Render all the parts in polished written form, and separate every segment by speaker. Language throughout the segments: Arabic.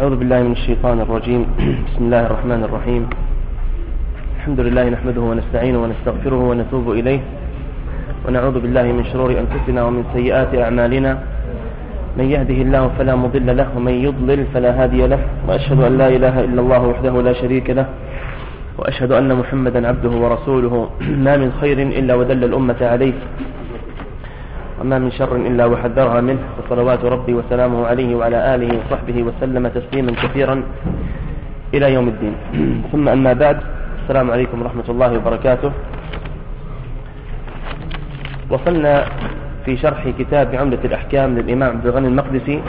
Speaker 1: أعوذ بالله من الشيطان الرجيم. بسم الله الرحمن الرحيم. الحمد لله نحمده ونستعينه ونستغفره ونتوب إليه، ونعوذ بالله من شرور أنفسنا ومن سيئات أعمالنا، من يهده الله فلا مضل له ومن يضلل فلا هادي له، وأشهد أن لا إله إلا الله وحده لا شريك له، وأشهد أن محمدا عبده ورسوله. ما من خير إلا ودل الأمة عليه، وما من شر إلا وحذرها منه، وصلوات ربي وسلامه عليه وعلى آله وصحبه وسلم تسليما كثيرا إلى يوم الدين. ثم أما بعد، السلام عليكم ورحمة الله وبركاته. وصلنا في شرح كتاب عمدة الأحكام للإمام عبد الغني المقدسي،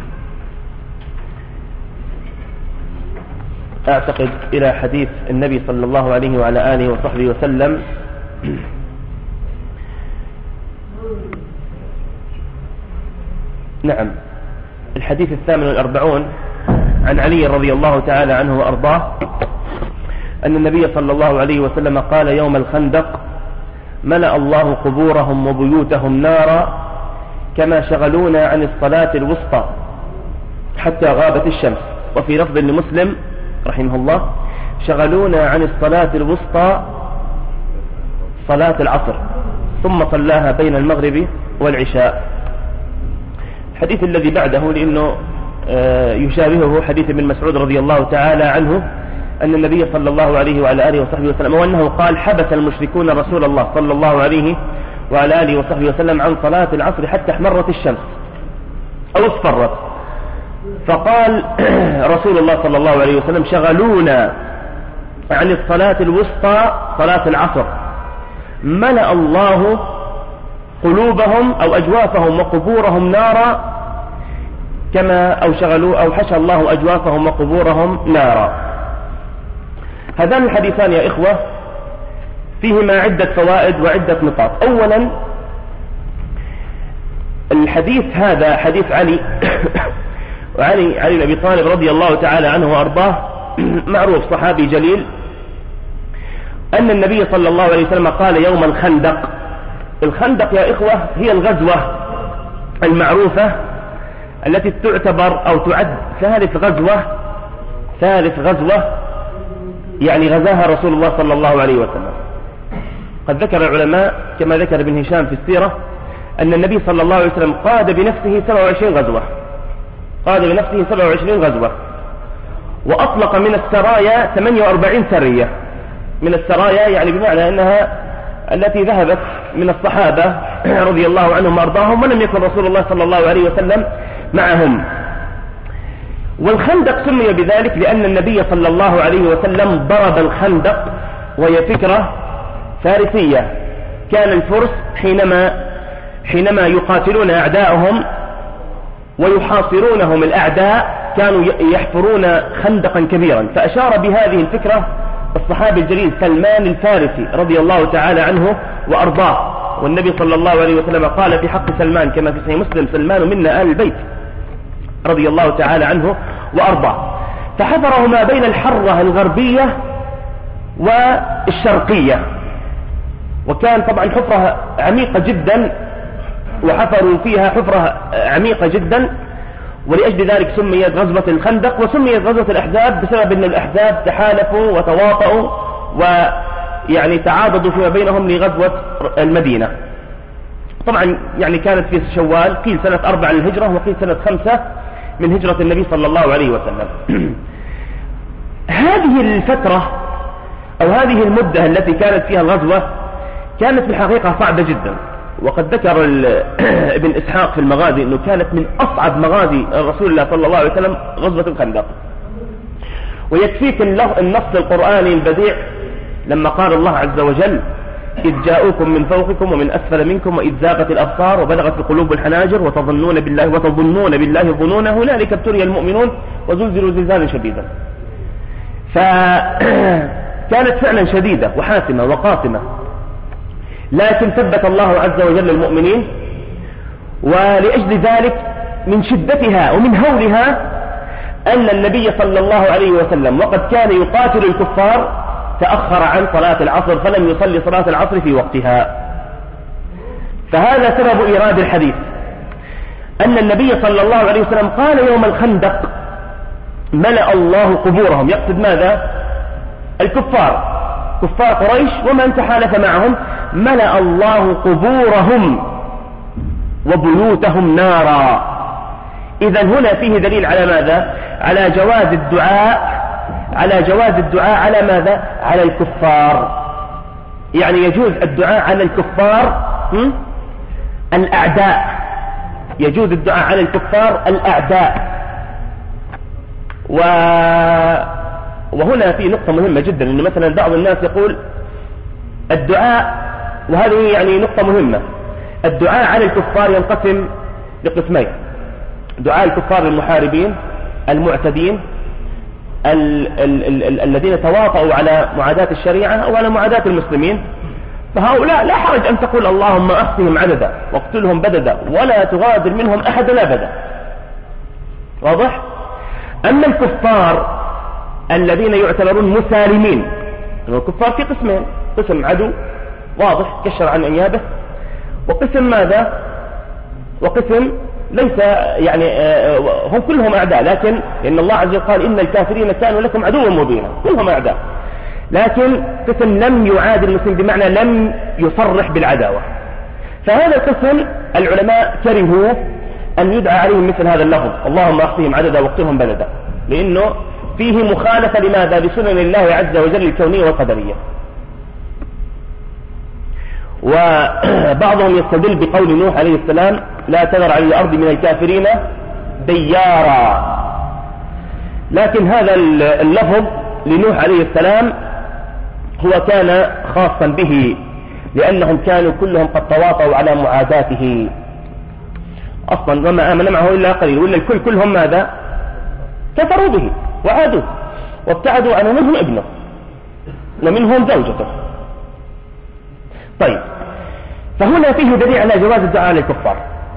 Speaker 1: أعتقد إلى حديث النبي صلى الله عليه وعلى آله وصحبه وسلم. نعم، الحديث 48 عن علي رضي الله تعالى عنه وأرضاه أن النبي صلى الله عليه وسلم قال يوم الخندق: ملأ الله قبورهم وبيوتهم نارا كما شغلونا عن الصلاة الوسطى حتى غابت الشمس. وفي لفظ لمسلم رحمه الله: شغلونا عن الصلاة الوسطى صلاة العصر ثم صلاها بين المغرب والعشاء. الحديث الذي بعده لأنه يشابهه حديث ابن مسعود رضي الله تعالى عنه أن النبي صلى الله عليه وعلى آله وصحبه وسلم وأنه قال: حبس المشركون رسول الله صلى الله عليه وعلى آله وصحبه وسلم عن صلاة العصر حتى احمرت الشمس أو اصفرت، فقال رسول الله صلى الله عليه وسلم: شغلونا عن الصلاة الوسطى صلاة العصر، ملأ الله قلوبهم أو أجوافهم وقبورهم نارا كما أو حشى الله أجوافهم وقبورهم نارا. هذان الحديثان يا إخوة فيهما عدة فوائد وعدة نقاط. أولا، الحديث هذا حديث علي علي بن أبي طالب رضي الله تعالى عنه وأرضاه، معروف صحابي جليل، أن النبي صلى الله عليه وسلم قال يوم الخندق. الخندق يا إخوة هي الغزوة المعروفة التي تعتبر أو تعد ثالث غزوة يعني غزاها رسول الله صلى الله عليه وسلم. قد ذكر العلماء كما ذكر ابن هشام في السيرة أن النبي صلى الله عليه وسلم قاد بنفسه 27 غزوة، وأطلق من السرايا 48 سرية. من السرايا يعني بمعنى أنها التي ذهبت من الصحابة رضي الله عنهم وأرضاهم، ولم يكن رسول الله صلى الله عليه وسلم معهم. والخندق سمي بذلك لأن النبي صلى الله عليه وسلم ضرب الخندق، وهي فكرة فارسية. كان الفرس حينما يقاتلون أعداءهم ويحاصرونهم الأعداء كانوا يحفرون خندقا كبيرا، فأشار بهذه الفكرة الصحابي الجليل سلمان الفارسي رضي الله تعالى عنه وأرضاه. والنبي صلى الله عليه وسلم قال في حق سلمان كما في صحيح مسلم: سلمان منا آل البيت رضي الله تعالى عنه وأرضاه. فحفره ما بين الحرة الغربية والشرقية، وكان طبعا حفرة عميقة جدا، وحفروا فيها حفرة عميقة جدا، ولأجل ذلك سميت غزوة الخندق. وسميت غزوة الأحزاب بسبب أن الأحزاب تحالفوا وتواطؤوا ويعني تعاضدوا فيما بينهم لغزوة المدينة. طبعا يعني كانت في شوال، قيل سنة 4 للهجرة وقيل سنة 5 من هجرة النبي صلى الله عليه وسلم. هذه الفترة أو هذه المدة التي كانت فيها الغزوة كانت في الحقيقة صعبة جدا. وقد ذكر ابن إسحاق في المغازي أنه كانت من أصعب مغازي رسول الله صلى الله عليه وسلم غزوة الخندق. ويكفيك النص القرآني البديع لما قال الله عز وجل: إذ جاءوكم من فوقكم ومن أسفل منكم وإذ زاغت الأبصار وبلغت القلوب الحناجر وتظنون بالله الظنون هنالك ابتلي المؤمنون وزلزلوا زلزالا شديدا. فكانت فعلا شديدة وحاسمة وقاسمة، لكن ثبت الله عز وجل المؤمنين. ولأجل ذلك من شدتها ومن هولها أن النبي صلى الله عليه وسلم وقد كان يقاتل الكفار تأخر عن صلاة العصر، فلم يصلي صلاة العصر في وقتها. فهذا سبب إيراد الحديث، أن النبي صلى الله عليه وسلم قال يوم الخندق ملأ الله قبورهم، يقصد ماذا؟ الكفار، كفار قريش ومن تحالف معهم. ملأ الله قبورهم وبيوتهم نارا. إذن هنا فيه دليل على ماذا؟ على جواز الدعاء، على جواز الدعاء على ماذا؟ على الكفار. يعني يجوز الدعاء على الكفار الأعداء، يجوز الدعاء على الكفار الأعداء. وهنا في نقطة مهمة جدا، إن مثلا بعض الناس يقول الدعاء، وهذه يعني نقطة مهمة، الدعاء على الكفار ينقسم لقسمين: دعاء الكفار للمحاربين المعتدين الذين تواطؤوا على معاداة الشريعة أو على معاداة المسلمين، فهؤلاء لا حرج أن تقول اللهم أحصهم عددا واقتلهم بددا ولا تغادر منهم أحدا أبدا. واضح؟ أما الكفار الذين يعتبرون مسالمين، الكفار في قسمين: قسم عدو واضح كشر عن أنيابه، وقسم ماذا؟ وقسم ليس يعني هم كلهم أعداء، لكن إن الله عز وجل قال إن الكافرين كانوا لكم عدوا مبينا، كلهم أعداء، لكن قسم لم يعادي المسلم، بمعنى لم يصرح بالعداوة. فهذا القسم العلماء كرهوا أن يدعى عليهم مثل هذا اللفظ اللهم أحصهم عددا واقتلهم بلدا، لأنه فيه مخالفة لماذا؟ لسنن الله عز وجل الكونية والقدرية. وبعضهم يستدل بقول نوح عليه السلام لا تذر على الأرض من الكافرين ديارا، لكن هذا اللفظ لنوح عليه السلام هو كان خاصا به، لأنهم كانوا كلهم قد تواطؤوا على معاداته أصلا، وما آمن معه إلا قليل، وإلا الكل كلهم ماذا؟ كفروا به وعادوا وابتعدوا أن منهم ابنه ومنهم زوجته. طيب، فهنا فيه دليل على جواز الدعاء للكفار.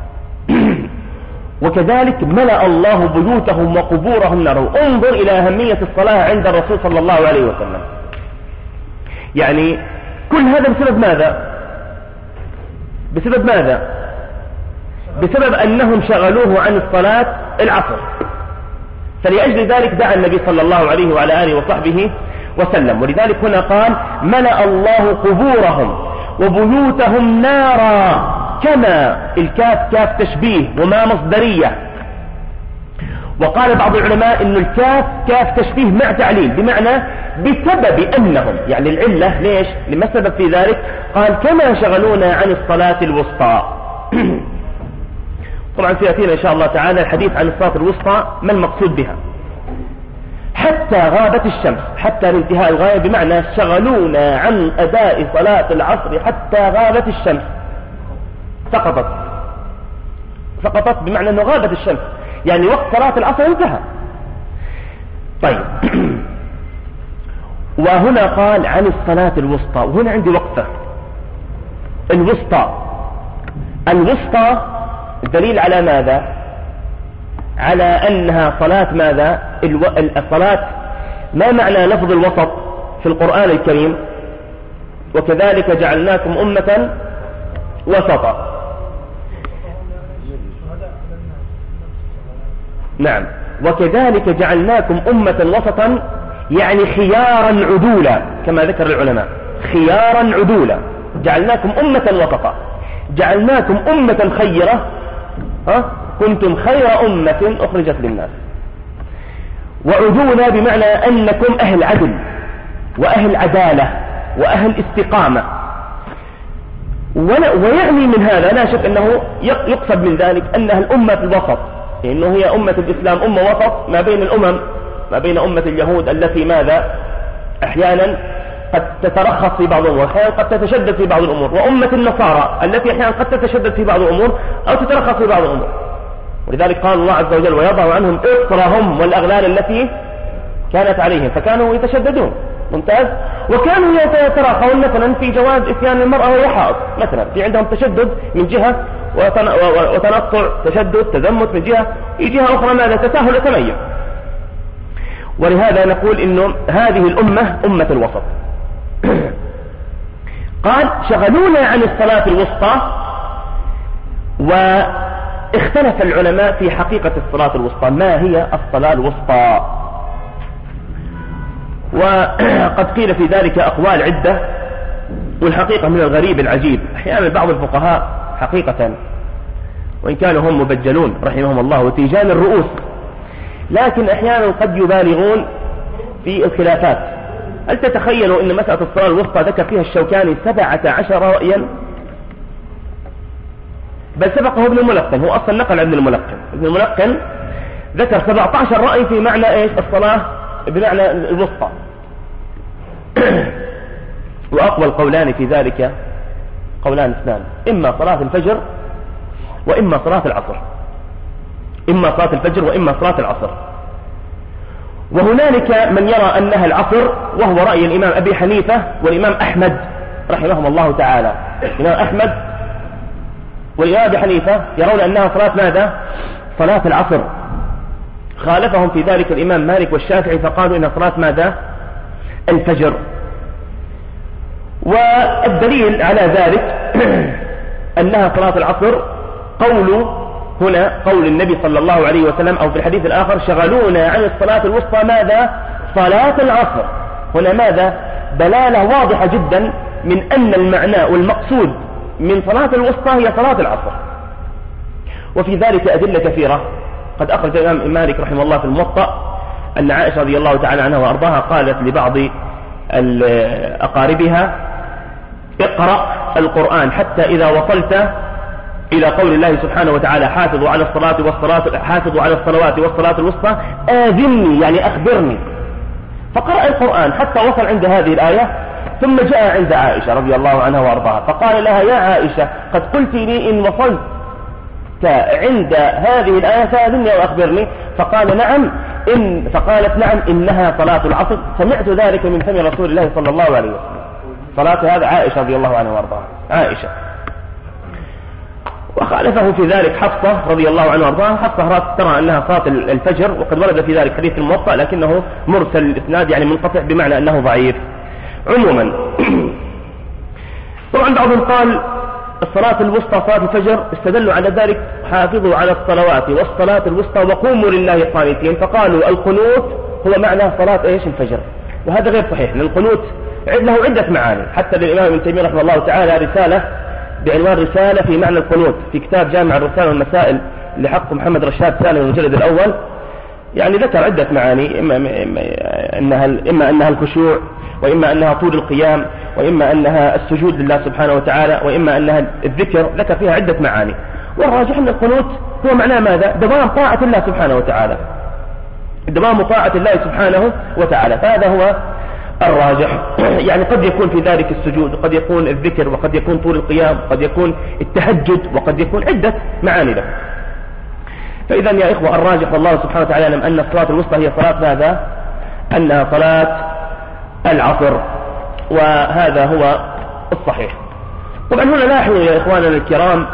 Speaker 1: وكذلك ملأ الله بيوتهم وقبورهم نارا. انظر إلى أهمية الصلاة عند الرسول صلى الله عليه وسلم. يعني كل هذا بسبب ماذا؟ بسبب ماذا؟ بسبب أنهم شغلوه عن الصلاة العصر، فلأجل ذلك دعا النبي صلى الله عليه وعلى آله وصحبه وسلم. ولذلك هنا قال ملأ الله قبورهم وبيوتهم نارا، كما الكاف كاف تشبيه وما مصدرية. وقال بعض العلماء إن الكاف كاف تشبيه مع تعليل، بمعنى بسبب أنهم، يعني العلة ليش؟ لما السبب في ذلك؟ قال كما شغلونا عن الصلاة الوسطى. طبعا سيأتينا إن شاء الله تعالى الحديث عن الصلاة الوسطى ما المقصود بها. حتى غابت الشمس، حتى الانتهاء الغاية، بمعنى شغلونا عن أداء صلاة العصر حتى غابت الشمس، سقطت بمعنى أنه غابت الشمس، يعني وقت صلاة العصر انتهى. طيب، وهنا قال عن الصلاة الوسطى، وهنا عندي وقفة. الوسطى دليل على ماذا؟ على أنها صلاة ماذا؟ الصلاة. ما معنى لفظ الوسط في القرآن الكريم؟ وكذلك جعلناكم أمة وسطا. نعم، وكذلك جعلناكم أمة وسطا، يعني خيارا عدولا، كما ذكر العلماء، خيارا عدولا. جعلناكم أمة وسطا، جعلناكم أمة خيرة، كنتم خير أمة أخرجت للناس. وعدولا بمعنى أنكم أهل عدل وأهل عدالة وأهل استقامة. ويعني من هذا لا شك أنه يقصد من ذلك أنها الأمة الوسط، لأنه هي أمة الإسلام أمة وسط ما بين الأمم، ما بين أمة اليهود التي ماذا؟ أحيانا قد تترخص في بعض الأمور، أحيانا قد تتشدد في بعض الأمور، وأمة النصارى التي أحيانا قد تتشدد في بعض الأمور أو تترخص في بعض الأمور. ولذلك قال الله عز وجل ويضع عنهم إصرهم والأغلال التي كانت عليهم، فكانوا يتشددون. ممتاز. وكانوا يتراخون مثلا في جواز إتيان المرأة وهي حائض، مثلا في عندهم تشدد من جهة وتنطع، تشدد تزمت من جهة، في جهة أخرى ماذا؟ تساهل وتميز. ولهذا نقول إنه هذه الأمة أمة الوسط. قال شغلونا عن الصلاة الوسطى. واختلف العلماء في حقيقة الصلاة الوسطى، ما هي الصلاة الوسطى؟ وقد قيل في ذلك أقوال عدة، والحقيقة من الغريب العجيب أحيانا بعض الفقهاء حقيقة وإن كانوا هم مبجلون رحمهم الله وتيجان الرؤوس، لكن أحيانا قد يبالغون في الخلافات. هل تتخيلوا أن مسألة الصلاة الوسطى ذكر فيها الشوكاني 17 رأيا، بل سبقه ابن الملقن، هو أصلا نقل عن ابن الملقن. ابن الملقن ذكر 17 رأي في معنى إيش الصلاة بمعنى الوسطى. وأقوى القولان في ذلك قولان اثنان، إما صلاة الفجر وإما صلاة العصر، إما صلاة الفجر وإما صلاة العصر. وهنالك من يرى أنها العصر، وهو رأي الإمام أبي حنيفة والإمام أحمد رحمهم الله تعالى. الإمام أحمد والإمام أبي حنيفة يرون أنها صلاة ماذا؟ صلاة العصر. خالفهم في ذلك الإمام مالك والشافعي فقالوا إن صلاة ماذا؟ الفجر. والدليل على ذلك أنها صلاة العصر قول النبي صلى الله عليه وسلم، أو في الحديث الآخر شغلونا عن الصلاة الوسطى ماذا؟ صلاة العصر. هنا ماذا؟ دلالة واضحة جدا من أن المعنى والمقصود من صلاة الوسطى هي صلاة العصر. وفي ذلك أدلة كثيرة. قد أخرج الإمام مالك رحمه الله في الموطأ أن عائشة رضي الله تعالى عنها وأرضاها قالت لبعض أقاربها: اقرأ القرآن حتى إذا وصلت إلى قول الله سبحانه وتعالى: حافظوا على الصلوات والصلاة الوسطى آذني، يعني أخبرني. فقرأ القرآن حتى وصل عند هذه الآية، ثم جاء عند عائشة رضي الله عنها وأرضاها فقال لها: يا عائشة قد قلت لي إن وصلت عند هذه الآية فآذني وأخبرني. فقالت: نعم إنها صلاة العصر، سمعت ذلك من فم رسول الله صلى الله عليه وسلم. صلاة هذا عائشة رضي الله عنها وأرضاها، عائشة. وخالفه في ذلك حفصة رضي الله عنها وأرضاها. حفصة ترى أنها صلاة الفجر، وقد ورد في ذلك حديث الموطأ لكنه مرسل الإسناد، يعني منقطع بمعنى أنه ضعيف. عموما طبعا بعضهم قال الصلاة الوسطى صلاة الفجر، استدلوا على ذلك: حافظوا على الصلوات والصلاة الوسطى وقوموا لله قانتين. فقالوا القنوت هو معنى صلاة ايش؟ الفجر. وهذا غير صحيح، لأن القنوت له عدة معاني. حتى للإمام ابن تيمية رحمه الله تعالى رسالة بعنوان رسالة في معنى القنوت في كتاب جامع الرسالة والمسائل لحق محمد رشاد سالم المجلد الأول، يعني ذكر عدة معاني، إما أنها الخشوع، وإما أنها طول القيام، وإما أنها السجود لله سبحانه وتعالى، وإما أنها الذكر. ذكر فيها عدة معاني، والراجح أن القنوت هو معناه ماذا؟ دوام طاعة الله سبحانه وتعالى، دوام طاعة الله سبحانه وتعالى. فهذا هو الراجح. يعني قد يكون في ذلك السجود، وقد يكون الذكر، وقد يكون طول القيام، وقد يكون التهجد، وقد يكون عدة معاني له. فإذا يا إخوة الراجح والله سبحانه وتعالى يعلم أن الصلاة الوسطى هي صلاة ماذا؟ أنها صلاة العصر، وهذا هو الصحيح. طبعا هنا لاحظوا يا إخواننا الكرام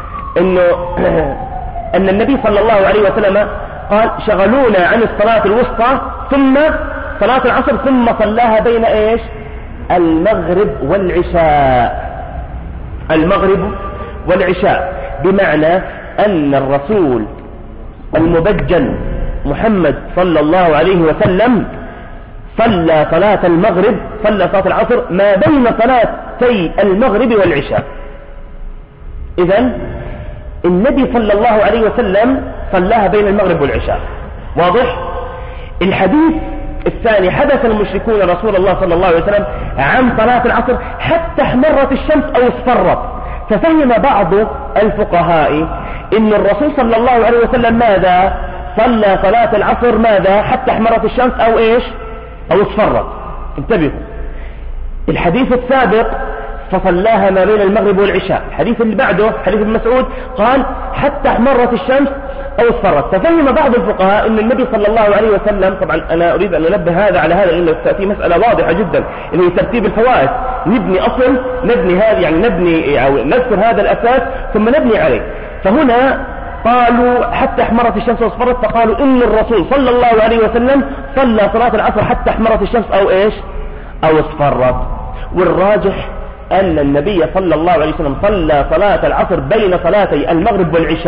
Speaker 1: أن النبي صلى الله عليه وسلم قال: شغلونا عن الصلاة الوسطى ثم صلاة العصر، ثم صلاها بين ايش؟ المغرب والعشاء. المغرب والعشاء، بمعنى أن الرسول المبجل محمد صلى الله عليه وسلم صلى صلاة المغرب، صلى صلاة العصر ما بين صلاتي المغرب والعشاء. إذن النبي صلى الله عليه وسلم صلاها بين المغرب والعشاء. واضح؟ الحديث الثاني: حدث المشركون رسول الله صلى الله عليه وسلم عن صلاة العصر حتى احمرت الشمس أو اصفرت. ففهم بعض الفقهاء إن الرسول صلى الله عليه وسلم ماذا؟ صلى صلاة العصر ماذا؟ حتى احمرت الشمس أو ايش؟ أو اصفرت. انتبهوا، الحديث السابق فصلاها ما بين المغرب والعشاء. الحديث اللي بعده حديث ابن مسعود قال حتى احمرت الشمس أو اصفرت. ففهم بعض الفقهاء أن النبي صلى الله عليه وسلم، طبعا أنا أريد أن أنبه هذا على هذا لأنه تأتي مسألة واضحة جدا اللي هي ترتيب الفوائد. نبني أصل، نبني هذا، يعني نبني أو نذكر هذا الأساس ثم نبني عليه. فهنا قالوا حتى احمرت الشمس واصفرت، فقالوا إن الرسول صلى الله عليه وسلم صلى صلاة العصر حتى احمرت الشمس أو إيش؟ أو اصفرت. والراجح أن النبي صلى الله عليه وسلم صلى صلاة العصر بين صلاتي المغرب والعشاء،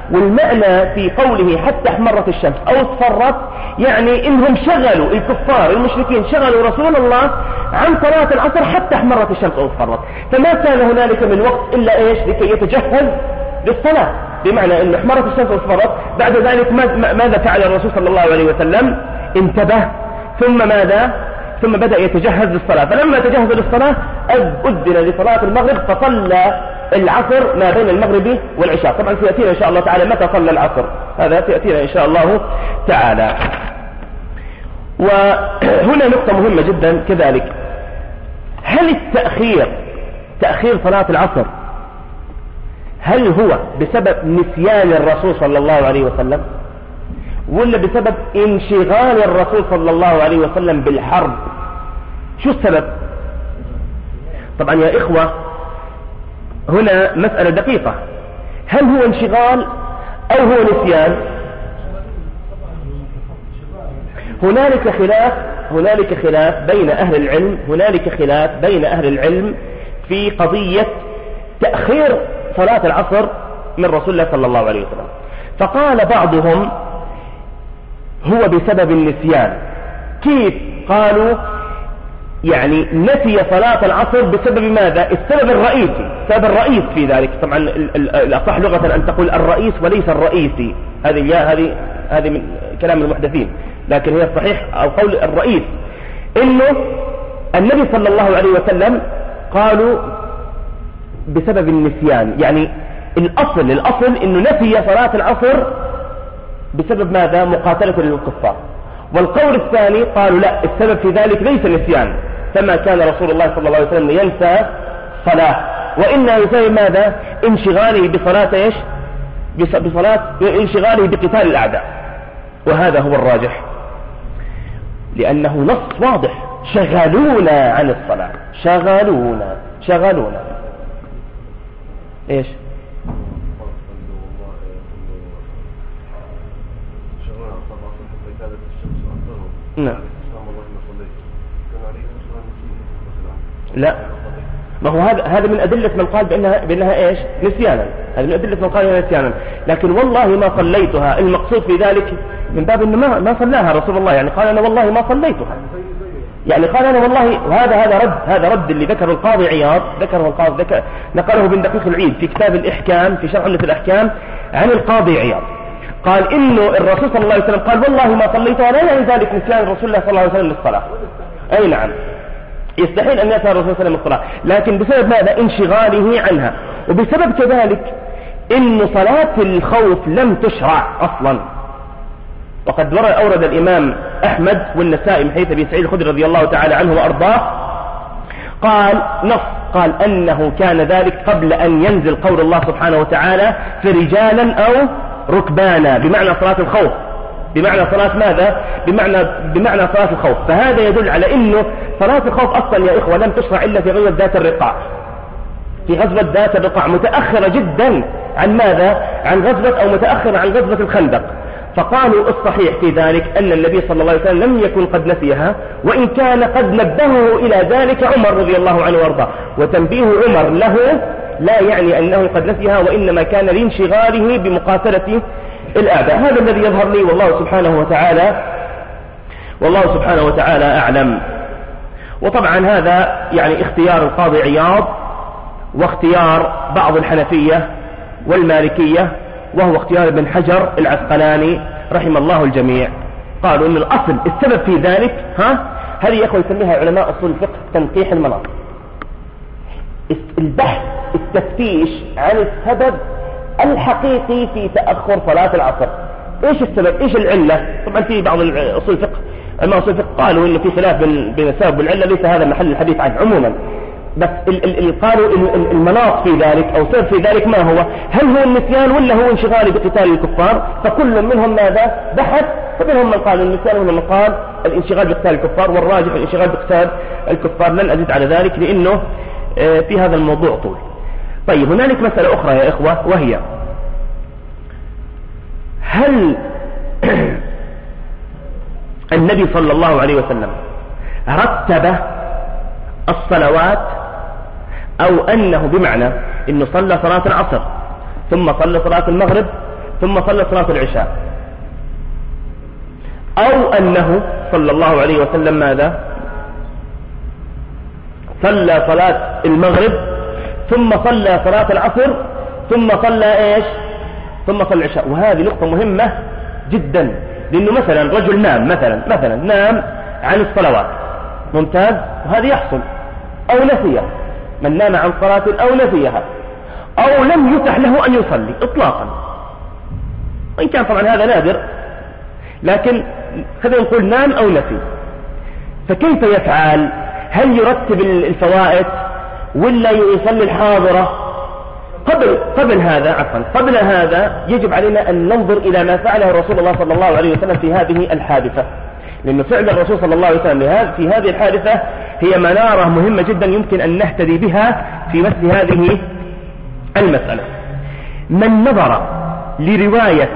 Speaker 1: والمعنى في قوله حتى احمرت الشمس أو اصفرت يعني إنهم شغلوا الكفار المشركين شغلوا رسول الله عن صلاة العصر حتى احمرت الشمس أو اصفرت، فما كان هنالك من وقت إلا إيش لكي يتجهز للصلاة، بمعنى أن احمرت الشمس أو اصفرت. بعد ذلك ماذا فعل الرسول صلى الله عليه وسلم؟ انتبه، ثم ماذا؟ ثم بدأ يتجهز للصلاة، فلما تجهز للصلاة أذن لصلاة المغرب فصلى العصر ما بين المغرب والعشاء. طبعا سيأتينا إن شاء الله تعالى متى صلى العصر، هذا سيأتينا إن شاء الله تعالى. وهنا نقطة مهمة جدا كذلك، هل تأخير صلاة العصر هل هو بسبب نسيان الرسول صلى الله عليه وسلم ولا بسبب انشغال الرسول صلى الله عليه وسلم بالحرب؟ شو السبب؟ طبعا يا إخوة هنا مسألة دقيقة، هل هو انشغال أو هو نسيان؟ هنالك خلاف بين أهل العلم في قضية تأخير صلاة العصر من رسول الله صلى الله عليه وسلم. فقال بعضهم هو بسبب النسيان. كيف؟ قالوا يعني نسي صلاة العصر بسبب ماذا؟ السبب الرئيس في ذلك. طبعا الأصح لغة أن تقول الرئيس وليس الرئيسي، هذه من كلام المحدثين، لكن هي الصحيح أو قول الرئيس إنه النبي صلى الله عليه وسلم قالوا بسبب النسيان، يعني الأصل إنه نسي صلاة العصر بسبب ماذا؟ مقاتلة للكفار. والقول الثاني قالوا لا، السبب في ذلك ليس نسيان، كما كان رسول الله صلى الله عليه وسلم ينسى صلاة، وإنه يسبب ماذا؟ انشغاله بصلاة ايش؟ انشغاله بقتال الأعداء. وهذا هو الراجح، لأنه نص واضح، شغلونا عن الصلاة، شغلونا ايش؟ نعم. لا، ما هو هذا من أدلة من قال بأنها ايش؟ نسيانا. هذا من أدلة من قال بأنها نسيانا، لكن والله ما صليتها. المقصود في ذلك من باب انه ما صلاها رسول الله، يعني قال انا والله ما صليتها، يعني قال انا والله. هذا رد اللي ذكره القاضي عياض، نقله ابن دقيق العيد في كتاب الإحكام في شرح عمدة الأحكام عن القاضي عياض، قال إنه الرسول صلى الله عليه وسلم قال والله ما صليتها، لا يعني ذلك نسيان الرسول الله صلى الله عليه وسلم للصلاة. أي نعم، يستحيل أن ينسى الرسول صلى الله عليه وسلم الصلاة، لكن بسبب ماذا؟ انشغاله عنها. وبسبب كذلك إن صلاة الخوف لم تشرع أصلا. وقد أورد الإمام أحمد والنسائي من حديث أبي سعيد الخدري رضي الله تعالى عنه وأرضاه، قال أنه كان ذلك قبل أن ينزل قول الله سبحانه وتعالى في رجالا أو ركبانا، بمعنى صلاة الخوف، بمعنى صلاة ماذا؟ بمعنى صلاة الخوف. فهذا يدل على أنه صلاة الخوف أصلا يا إخوة لم تشرع إلا في غزوة ذات الرقاع، في غزوة ذات الرقاع، متأخرة جدا عن ماذا؟ عن غزوة أو متأخرة عن غزوة الخندق. فقالوا الصحيح في ذلك أن النبي صلى الله عليه وسلم لم يكن قد نسيها، وإن كان قد نبهه إلى ذلك عمر رضي الله عنه وارضاه، وتنبيه عمر له لا يعني أنه قد نسيها، وإنما كان لانشغاله بمقاتلة الأعداء. هذا الذي يظهر لي، والله سبحانه وتعالى أعلم. وطبعا هذا يعني اختيار القاضي عياض واختيار بعض الحنفية والمالكية، وهو اختيار ابن حجر العسقلاني رحم الله الجميع. قالوا ان الاصل السبب في ذلك هذه يا اخوة يسميها علماء اصول الفقه تنقيح المناط، البحث، التفتيش عن السبب الحقيقي في تأخر صلاة العصر. ايش السبب؟ ايش العلة؟ طبعا في بعض اصول الفقه علماء اصول الفقه قالوا ان في خلاف بين السبب والعلة، ليس هذا محل الحديث عنه عموما، بس قالوا المناط في ذلك أو سبب في ذلك ما هو؟ هل هو النسيان ولا هو انشغال بقتال الكفار؟ فكل منهم ماذا؟ بحث، فمنهم من قال النسيان ومنهم من قال الانشغال بقتال الكفار، والراجح الانشغال بقتال الكفار. لن أزيد على ذلك لأنه في هذا الموضوع طول. طيب هنالك مسألة أخرى يا إخوة، وهي هل النبي صلى الله عليه وسلم رتب الصلوات، أو أنه بمعنى أنه صلى صلاة العصر ثم صلى صلاة المغرب، ثم صلى صلاة العشاء، أو أنه صلى الله عليه وسلم ماذا؟ صلى صلاة المغرب ثم صلى صلاة العصر ثم صلى إيش؟ ثم صلى العشاء. وهذه نقطة مهمة جدا، لأنه مثلا رجل نام مثلا نام عن الصلوات، ممتاز، وهذا يحصل، أو نسيها، من نام عن صلاة أو نسيها أو لم يتح له أن يصلي إطلاقا، وإن كان طبعا هذا نادر، لكن خلينا نقول نام أو نسي، فكيف يفعل؟ هل يرتب الفوائت ولا يصلي الحاضرة؟ قبل هذا يجب علينا أن ننظر إلى ما فعله رسول الله صلى الله عليه وسلم في هذه الحادثة، لأن فعل الرسول صلى الله عليه وسلم في هذه الحادثة هي منارة مهمة جدا يمكن أن نهتدي بها في مثل هذه المسألة. من نظر لرواية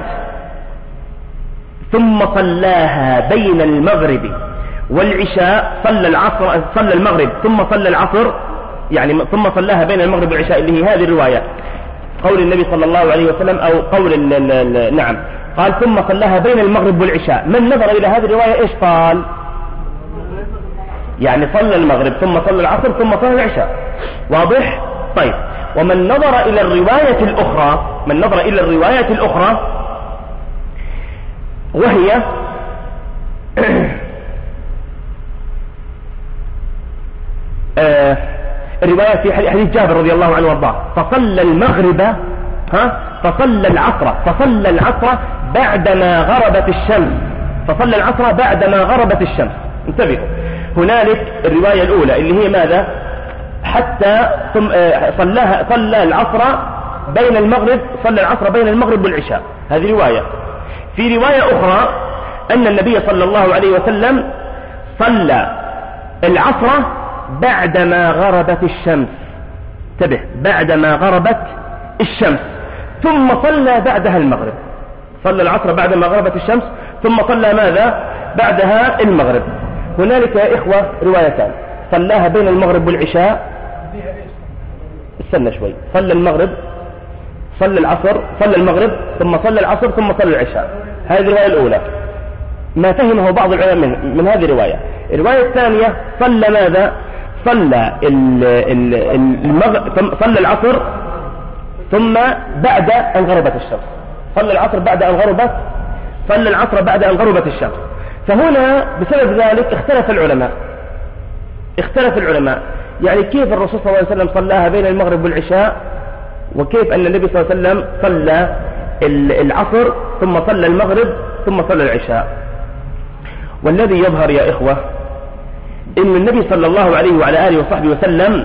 Speaker 1: ثم صلاها بين المغرب والعشاء، صلى المغرب ثم صلى العصر، يعني ثم صلاها بين المغرب والعشاء، اللي هي هذه الرواية، قول النبي صلى الله عليه وسلم، أو قول نعم، قال ثم صلاها بين المغرب والعشاء. من نظر إلى هذه الرواية إيش قال؟ يعني صلى المغرب ثم صلى العصر ثم صلى العشاء، واضح؟ طيب، ومن نظر إلى الرواية الأخرى وهي الرواية في حديث جابر رضي الله عنه وارضاه، فصلى المغرب فصلى العصر بعدما غربت الشمس. انتبهوا، هنالك الرواية الأولى اللي هي ماذا؟ حتى صلى العصر بين المغرب والعشاء، هذه رواية. في رواية أخرى أن النبي صلى الله عليه وسلم صلى العصر بعدما غربت الشمس، انتبه، بعدما غربت الشمس، ثم صلى بعدها المغرب. صلى العصر بعدما غربت الشمس ثم صلى ماذا؟ بعدها المغرب. هنالك يا إخوة روايتان، صلاها بين المغرب والعشاء، استنى شوي، صلى المغرب، صلى العصر، صلى المغرب ثم صلى العصر ثم صلى العشاء، هذه الرواية الأولى، ما فهمه بعض العلماء من هذه الرواية. الرواية الثانية صلى ماذا؟ صلى العصر ثم بعد أن غربت الشمس، صلى العصر بعد أن غربت الشمس. فهنا بسبب ذلك اختلف العلماء، يعني كيف الرسول صلى الله عليه وسلم صلاها بين المغرب والعشاء، وكيف أن النبي صلى الله عليه وسلم صلى العصر ثم صلى المغرب ثم صلى العشاء. والذي يظهر يا إخوة إن النبي صلى الله عليه وعلى آله وصحبه وسلم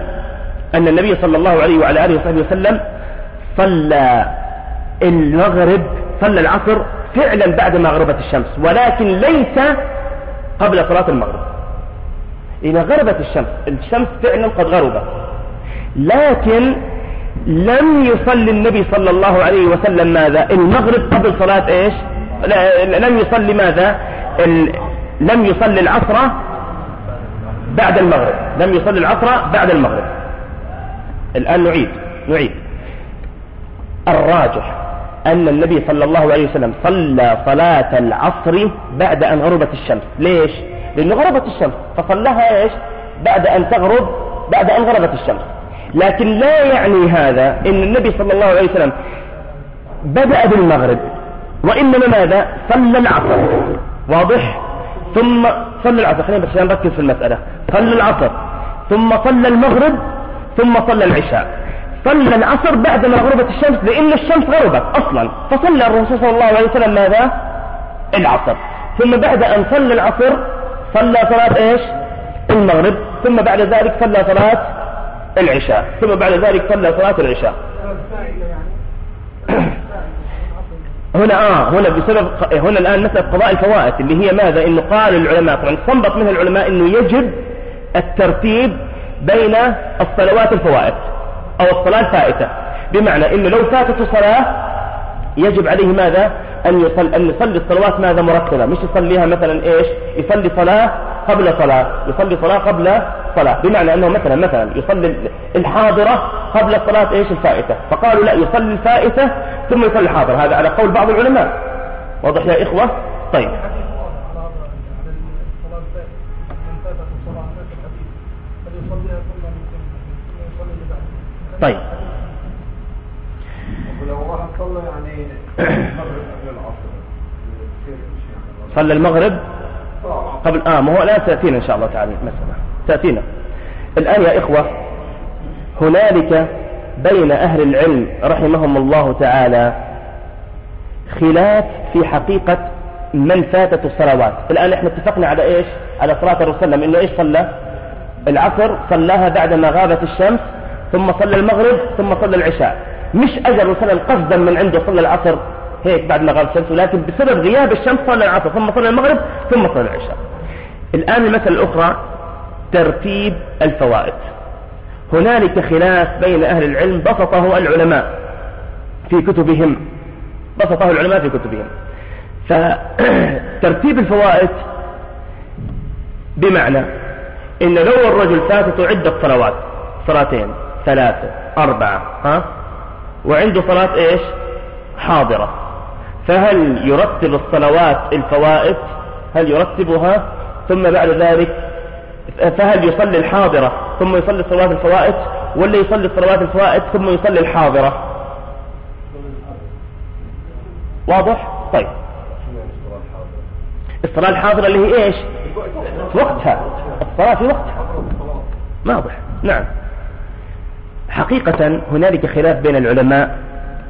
Speaker 1: صلى العصر فعلا بعدما غربت الشمس، ولكن ليس قبل صلاة المغرب. إذا غربت الشمس فعلا قد غربت، لكن لم يصلي النبي صلى الله عليه وسلم ماذا؟ المغرب قبل صلاة إيش؟ لم يصلي ماذا؟ لم يصلي العصر بعد المغرب. الآن نعيد. الراجح أن النبي صلى الله عليه وسلم صلى صلاة العصر بعد أن غربت الشمس. ليش؟ لأنه غربت الشمس فصلىها إيش؟ بعد أن غربت الشمس. لكن لا يعني هذا أن النبي صلى الله عليه وسلم بدأ بالمغرب، وإنما ماذا؟ صلى العصر، واضح؟ ثم صلى العصر، خلينا بس نركز في المسألة، صلى العصر ثم صلى المغرب ثم صلى العشاء. صلى العصر بعدما غربت الشمس لأن الشمس غربت أصلا، فصلى الرسول صلى الله عليه وسلم ماذا؟ العصر. ثم بعد أن صلى العصر صلى صلاة إيش؟ المغرب. ثم بعد ذلك صلى صلاة العشاء. هنا الآن مسألة قضاء الفوائت اللي هي ماذا؟ إنه قال العلماء، طبعا استنبط منها العلماء إنه يجب الترتيب بين الصلوات الفوائت أو الصلاة الفائتة، بمعنى إنه لو فاتته صلاة يجب عليه ماذا؟ أن يصلي الصلوات ماذا؟ مرتبة، مش يصليها مثلا إيش؟ يصلي صلاة قبل صلاة، بمعنى أنه مثلا يصلي الحاضرة قبل الصلاة إيش الفائتة، فقالوا لا، يصلي الفائتة ثم يصلي الحاضر. هذا على قول بعض العلماء. واضح يا إخوة؟ طيب طيب صلى المغرب قبل ما هو الآن تأتينا إن شاء الله تعالى المسألة تأتينا الآن يا إخوة. هنالك بين أهل العلم رحمهم الله تعالى خلاف في حقيقة من فاتت الصلوات. الآن احنا اتفقنا على إيش؟ على صلاة الرسول صلى الله عليه وسلم إنه إيش صلى؟ العصر صلاها بعدما غابت الشمس، ثم صلى المغرب، ثم صلى العشاء. مش أجل وسلم قصدا من عنده صلى العصر هيك بعد ما غابت الشمس، ولكن بسبب غياب الشمس صلى العصر ثم صلى المغرب ثم صلى العشاء. الآن المسألة الأخرى ترتيب الفوائد. هنالك خلاف بين أهل العلم بسطه العلماء في كتبهم، فترتيب الفوائد بمعنى إن لو الرجل فاتته عدة صلوات، صلاتين 3 4 وعنده صلاة إيش حاضرة، فهل يرتب الصلوات الفوائد؟ هل يرتبها ثم بعد ذلك فهل يصلي الحاضرة ثم يصلي صلوات الفوائد، ولا يصلي صلوات الفوائد ثم يصلي الحاضرة؟ واضح؟ طيب الصلاة الحاضرة اللي هي إيش في وقتها، الصلاة في وقتها. واضح؟ نعم. حقيقة هنالك خلاف بين العلماء،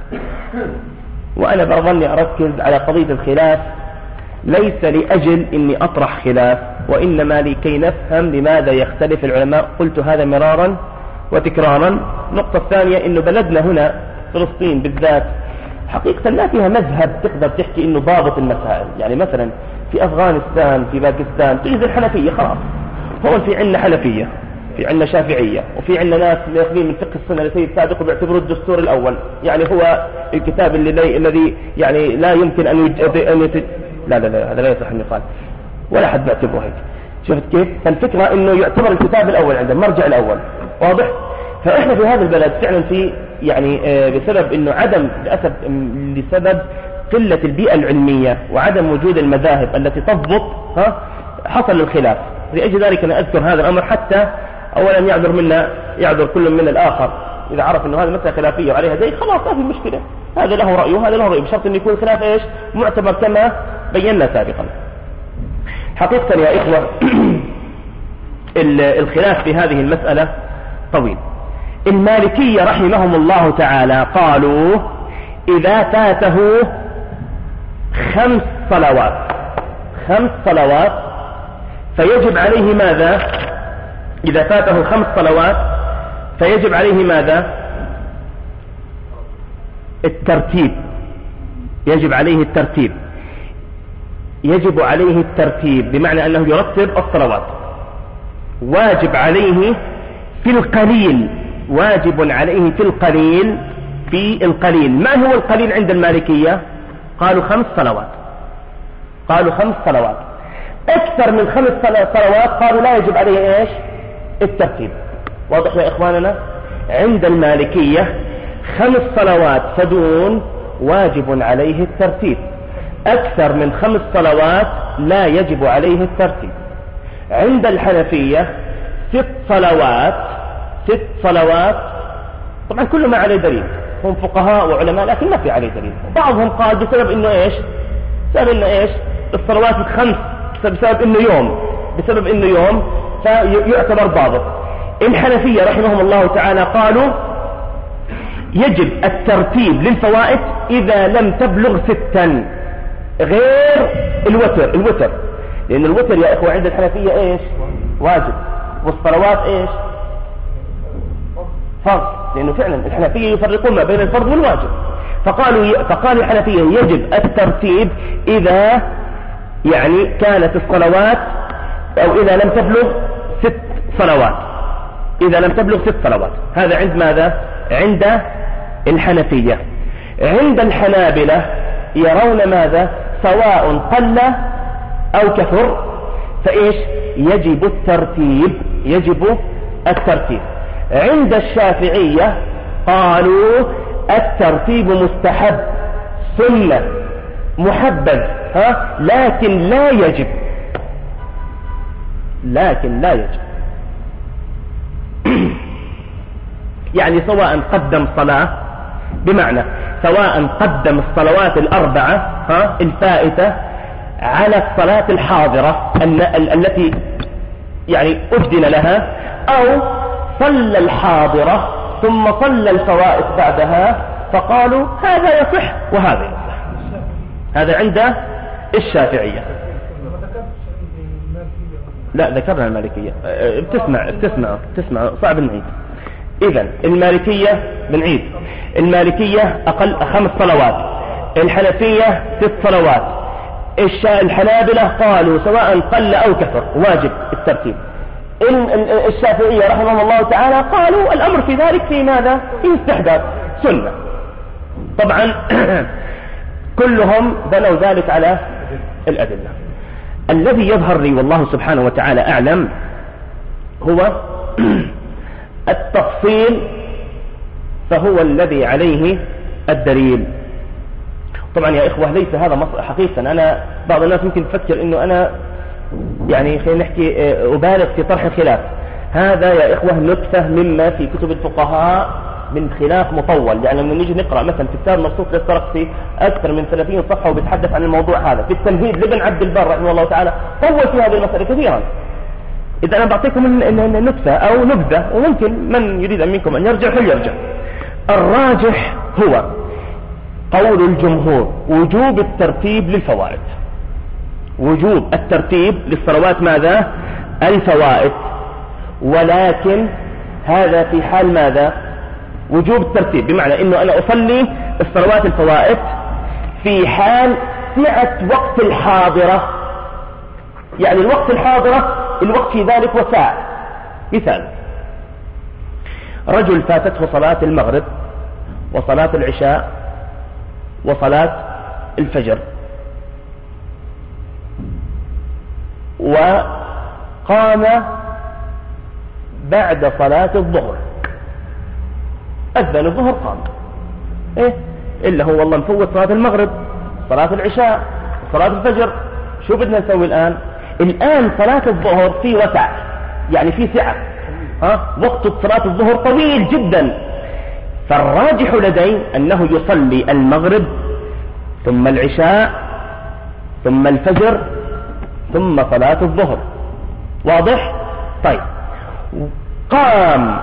Speaker 1: وأنا برضني أركز على قضية الخلاف ليس لأجل إني أطرح خلاف، وإنما لكي نفهم لماذا يختلف العلماء. قلت هذا مرارا وتكرارا. النقطة الثانية إنه بلدنا هنا فلسطين بالذات حقيقة ما فيها مذهب تقدر تحكي إنه ضابط المسائل. يعني مثلا في أفغانستان في باكستان تجد الحنفية خلاص، هون في عندنا حنفية، في عندنا شافعية، وفي عندنا ناس ياخذين من فقه السنة لسيد صادق وبيعتبروا الدستور الأول يعني هو الكتاب الذي يعني لا يمكن أن لا هذا لا يصح أن يقال، ولا حد بيعتبره هيك. شفت كيف؟ فالفكرة إنه يعتبر الكتاب الأول عندنا، مرجع الأول. واضح؟ فإحنا في هذا البلد فعلا في يعني بسبب إنه لسبب قلة البيئة العلمية وعدم وجود المذاهب التي تضبط حصل الخلاف. لأجل ذلك أنا أذكر هذا الأمر حتى أولا يعذر كل من الآخر إذا عرف إنه هذا مسألة خلافية وعليها دليل خلاص ما في مشكلة، هذا له رأيه وهذا له رأيه، بشرط أن يكون الخلاف إيش معتبر كما بينا سابقا. حقيقة يا إخوة الخلاف في هذه المسألة طويل. المالكية رحمهم الله تعالى قالوا إذا فاته 5 صلوات فيجب عليه ماذا؟ إذا فاته 5 صلوات فيجب عليه ماذا؟ الترتيب. يجب عليه الترتيب بمعنى أنه يرتب الصلوات. واجب عليه في القليل، في القليل. ما هو القليل عند المالكية؟ قالوا 5 صلوات. أكثر من 5 صلوات قالوا لا يجب عليه إيش الترتيب. واضح يا إخواننا؟ عند المالكية 5 صلوات فدون واجب عليه الترتيب، أكثر من 5 صلوات لا يجب عليه الترتيب. عند الحنفية 6 صلوات طبعا كل ما عليه دليل، هم فقهاء وعلماء لكن ما في عليه دليل. بعضهم قال بسبب إنه إيش الصلوات 5 بسبب إنه يوم فيعتبر ضابط. الحنفية رحمهم الله تعالى قالوا يجب الترتيب للفوائد إذا لم تبلغ 6 غير الوتر، لأن الوتر يا إخوة عند الحنفية إيش واجب، والصلوات إيش فرض، لأنه فعلا الحنفية يفرقون ما بين الفرض والواجب. فقالوا الحنفية يجب الترتيب إذا يعني كانت الصلوات أو إذا لم تبلغ 6 صلوات. هذا عند ماذا؟ عند الحنفية. عند الحنابلة يرون ماذا؟ سواء قل أو كثر فإيش يجب الترتيب. عند الشافعية قالوا الترتيب مستحب سنة محبذ لكن لا يجب، يعني سواء قدم صلاة، بمعنى سواء قدم الصلوات الأربعة الفائتة على الصلاة الحاضرة التي يعني أذن لها، أو صلى الحاضرة ثم صلى الفوائت بعدها، فقالوا هذا يصح وهذا يصح. هذا عند الشافعية. لا ذكرنا المالكية. بتسمع صعب نعيد. إذن المالكية بنعيد. المالكية أقل 5 صلوات، الحنفية 6 صلوات، الحنابلة قالوا سواء قل أو كثر واجب الترتيب. الشافعية رحمه الله تعالى قالوا الأمر في ذلك في ماذا؟ في استحباب سنة. طبعا كلهم بنوا ذلك على الأدلة. الذي يظهر لي والله سبحانه وتعالى أعلم هو التفصيل، فهو الذي عليه الدليل. طبعا يا إخوة ليس هذا حقيقة. أنا بعض الناس يمكن تفكر إنه أنا يعني خلينا نحكي أبالغ في طرح الخلاف. هذا يا إخوة نتفه مما في كتب الفقهاء من خلاف مطول. يعني لما نيجي نقرأ مثلا في كتاب مبسوط للسرقسي أكثر من 30 صفحة وبيتحدث عن الموضوع هذا. في التمهيد لابن عبد البر رحمه الله تعالى طول في هذه المسألة كثيرا. إذا أنا بعطيكم نتفة أو نبذة، وممكن من يريد منكم أن يرجع فليرجع. الراجح هو قول الجمهور وجوب الترتيب للفوائد، وجوب الترتيب للصلوات ماذا؟ الفوائد. ولكن هذا في حال ماذا؟ وجوب الترتيب بمعنى انه انا اصلي الصلوات الفوائد في حال سعة وقت الحاضرة. يعني الوقت الحاضرة الوقت في ذلك وساع. مثال: رجل فاتته صلاة المغرب وصلاة العشاء وصلاة الفجر، وقام بعد صلاة الظهر، أذن الظهر قام، إلا هو والله نفوت صلاة المغرب صلاة العشاء صلاة الفجر. شو بدنا نسوي الآن؟ الآن صلاة الظهر في وسع، يعني في سعة، وقت صلاة الظهر طويل جدا. فالراجح لدي أنه يصلي المغرب ثم العشاء ثم الفجر ثم صلاة الظهر. واضح؟ طيب، قام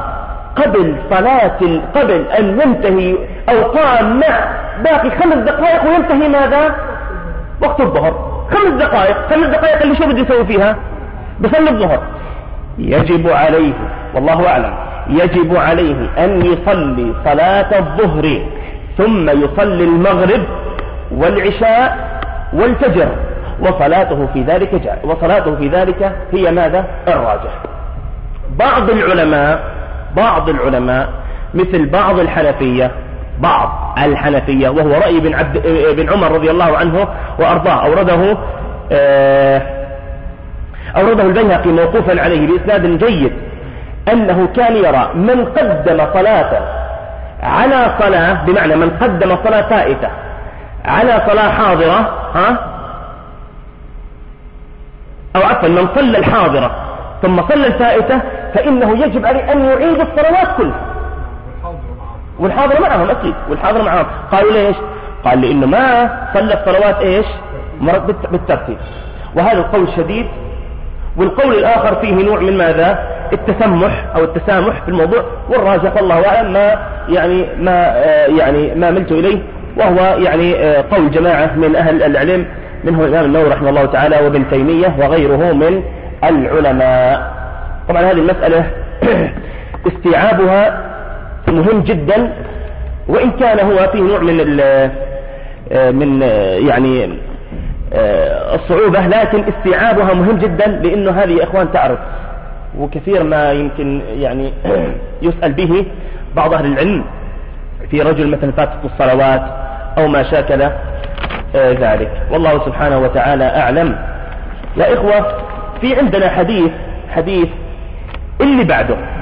Speaker 1: قبل أن ينتهي، أو قام مع باقي 5 دقائق وينتهي ماذا؟ وقت الظهر. 5 دقائق اللي شو بده يسوي فيها؟ بصلي الظهر. يجب عليه والله أعلم يجب عليه أن يصلي صلاة الظهر ثم يصلي المغرب والعشاء والفجر، وصلاته في ذلك هي ماذا؟ الراجح. بعض العلماء مثل بعض الحنفية وهو رأي بن عمر رضي الله عنه وأرضاه، أورده البيهقي موقوفا عليه بإسناد جيد، أنه كان يرى من قدم صلاة على صلاة، بمعنى من قدم صلاة فائتة على صلاة حاضرة، أو عفوا من صلى الحاضرة ثم صلى الفائتة، فإنه يجب عليه أن يعيد الصلوات كلها، والحاضر معهم أكيد، والحاضر معهم. قالوا ليش؟ قال لأنه ما صلى الصلوات بالترتيب. وهذا القول شديد. والقول الآخر فيه نوع من ماذا؟ التسمح أو التسامح في الموضوع. والراجح والله أعلم ما ملت إليه، وهو يعني قول جماعة من أهل العلم، منه الإمام النووي رحمه الله تعالى وابن تيمية وغيره من العلماء. طبعا هذه المسألة استيعابها مهم جدا، وإن كان هو فيه نوع من يعني الصعوبة، لكن استيعابها مهم جدا، لأنه هذه يا إخوان تعرف، وكثير ما يمكن يعني يسأل به بعض أهل العلم في رجل مثلا فاتت الصلوات أو ما شاكل ذلك. والله سبحانه وتعالى أعلم. يا إخوة، في عندنا حديث اللي بعده،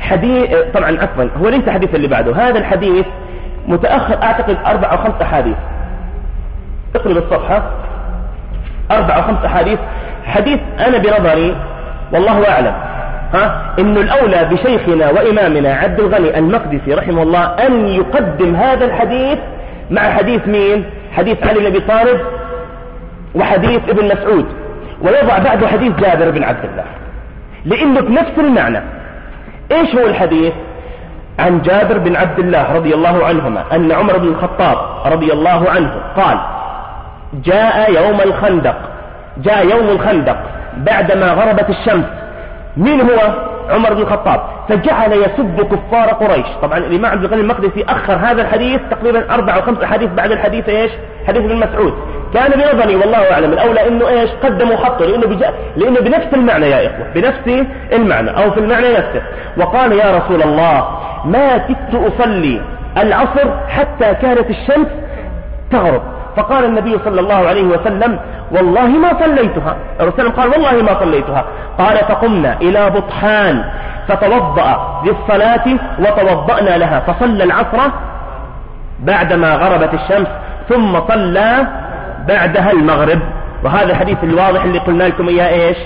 Speaker 1: الحديث طبعا عفوا هو ليس الحديث اللي بعده، هذا الحديث متأخر أعتقد 4 أو 5 أحاديث، اقلب الصفحة 4 أو 5 أحاديث. حديث أنا بنظري والله أعلم إنه الأولى بشيخنا وإمامنا عبد الغني المقدسي رحمه الله أن يقدم هذا الحديث مع حديث مين؟ حديث علي بن أبي طالب وحديث ابن مسعود، ويضع بعده حديث جابر بن عبد الله، لأنه بنفس المعنى. إيش هو الحديث؟ عن جابر بن عبد الله رضي الله عنهما أن عمر بن الخطاب رضي الله عنه قال: جاء يوم الخندق بعدما غربت الشمس. مين هو؟ عمر بن الخطاب. فجعل يسب كفار قريش. طبعا الإمام عبد الغني المقدسي أخر هذا الحديث تقريبا 4 أو 5 أحاديث بعد الحديث إيش؟ حديث ابن مسعود. كان بنظري والله أعلم الأولى إنه إيش؟ قدم وحطه، لأنه بنفس المعنى يا إخوة، بنفس المعنى أو في المعنى نفسه. وقال: يا رسول الله ما كدت أصلي العصر حتى كانت الشمس تغرب. فقال النبي صلى الله عليه وسلم: والله ما صليتها. الرسول قال: والله ما صليتها. قال: فقمنا إلى بطحان فتوضأ للصلاة وتوضأنا لها، فصلى العصر بعدما غربت الشمس ثم صلى بعدها المغرب. وهذا الحديث الواضح اللي قلنا لكم إياه إيش؟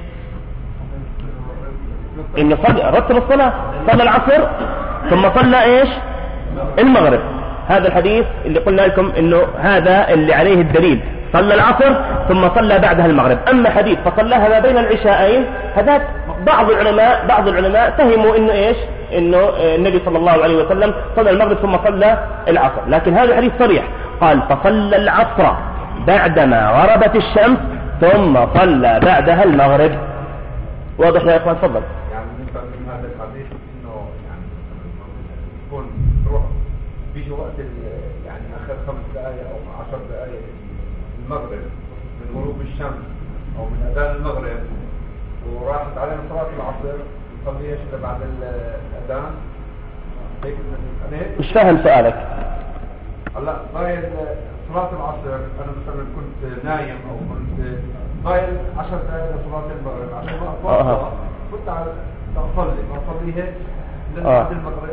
Speaker 1: إنه رتب الصلاة، صلى العصر ثم صلى إيش؟ المغرب. هذا الحديث اللي قلنا لكم إنه هذا اللي عليه الدليل، صلى العصر ثم صلى بعدها المغرب. أما حديث فصلاها ما بين العشاءين، هذا بعض العلماء فهموا إنه إيش؟ إنه النبي صلى الله عليه وسلم صلى المغرب ثم صلى العصر، لكن هذا الحديث صريح، قال: فصلى العصر بعدما غربت الشمس ثم صلى بعدها المغرب. واضح يا إخوان؟ تفضل.
Speaker 2: يعني بالنسبة لهذا الحديث إنه يعني يكون تروح بيجي وقت يعني آخر 5 دقائق أو 10 دقائق المغرب من غروب الشمس أو من أذان المغرب، وراحت علينا صلاة العصر نصليها بعد الأذان. هيك
Speaker 1: مش فاهم سؤالك.
Speaker 2: هلا ضايل صلاة العصر أنا مثلا كنت نايم أو كنت ضايل 10 دقائق لصلاة المغرب عشان ما أتوضأ، كنت أصلي هيك بعد المغرب.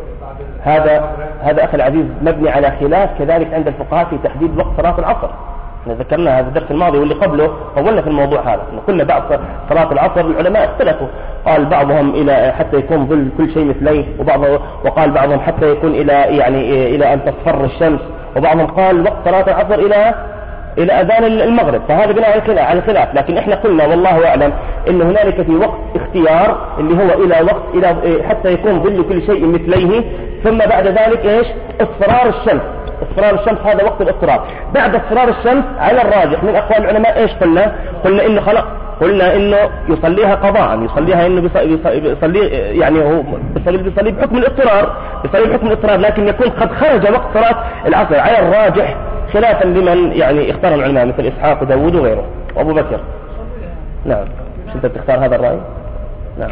Speaker 1: هذا أخي العزيز مبني على خلاف كذلك عند الفقهاء في تحديد وقت صلاة العصر. احنا ذكرنا هذا الدرس الماضي واللي قبله طولنا في الموضوع هذا، قلنا بعد صلاة العصر العلماء اختلفوا، قال بعضهم إلى حتى يكون ظل كل شيء مثليه، وقال بعضهم حتى يكون إلى أن تصفر الشمس، وبعضهم قال وقت صلاة العصر إلى أذان المغرب. فهذا بناء على الخلاف، لكن احنا قلنا والله أعلم إن هنالك في وقت اختيار اللي هو إلى حتى يكون ظل كل شيء مثليه، ثم بعد ذلك إيش؟ اصفرار الشمس هذا وقت الاضطرار. بعد اصفرار الشمس على الراجح من أقوال العلماء إيش قلنا إنه خلق، قلنا إنه يصليها قضاء، يصليها إنه بيصلي يعني هو بيصلي بحكم الاضطرار، لكن يكون قد خرج وقت صلاة العصر على الراجح، خلافا لمن يعني اختار العلماء مثل إسحاق وداود وغيره وأبو بكر. نعم، مش أنت بتختار هذا الرأي؟ نعم،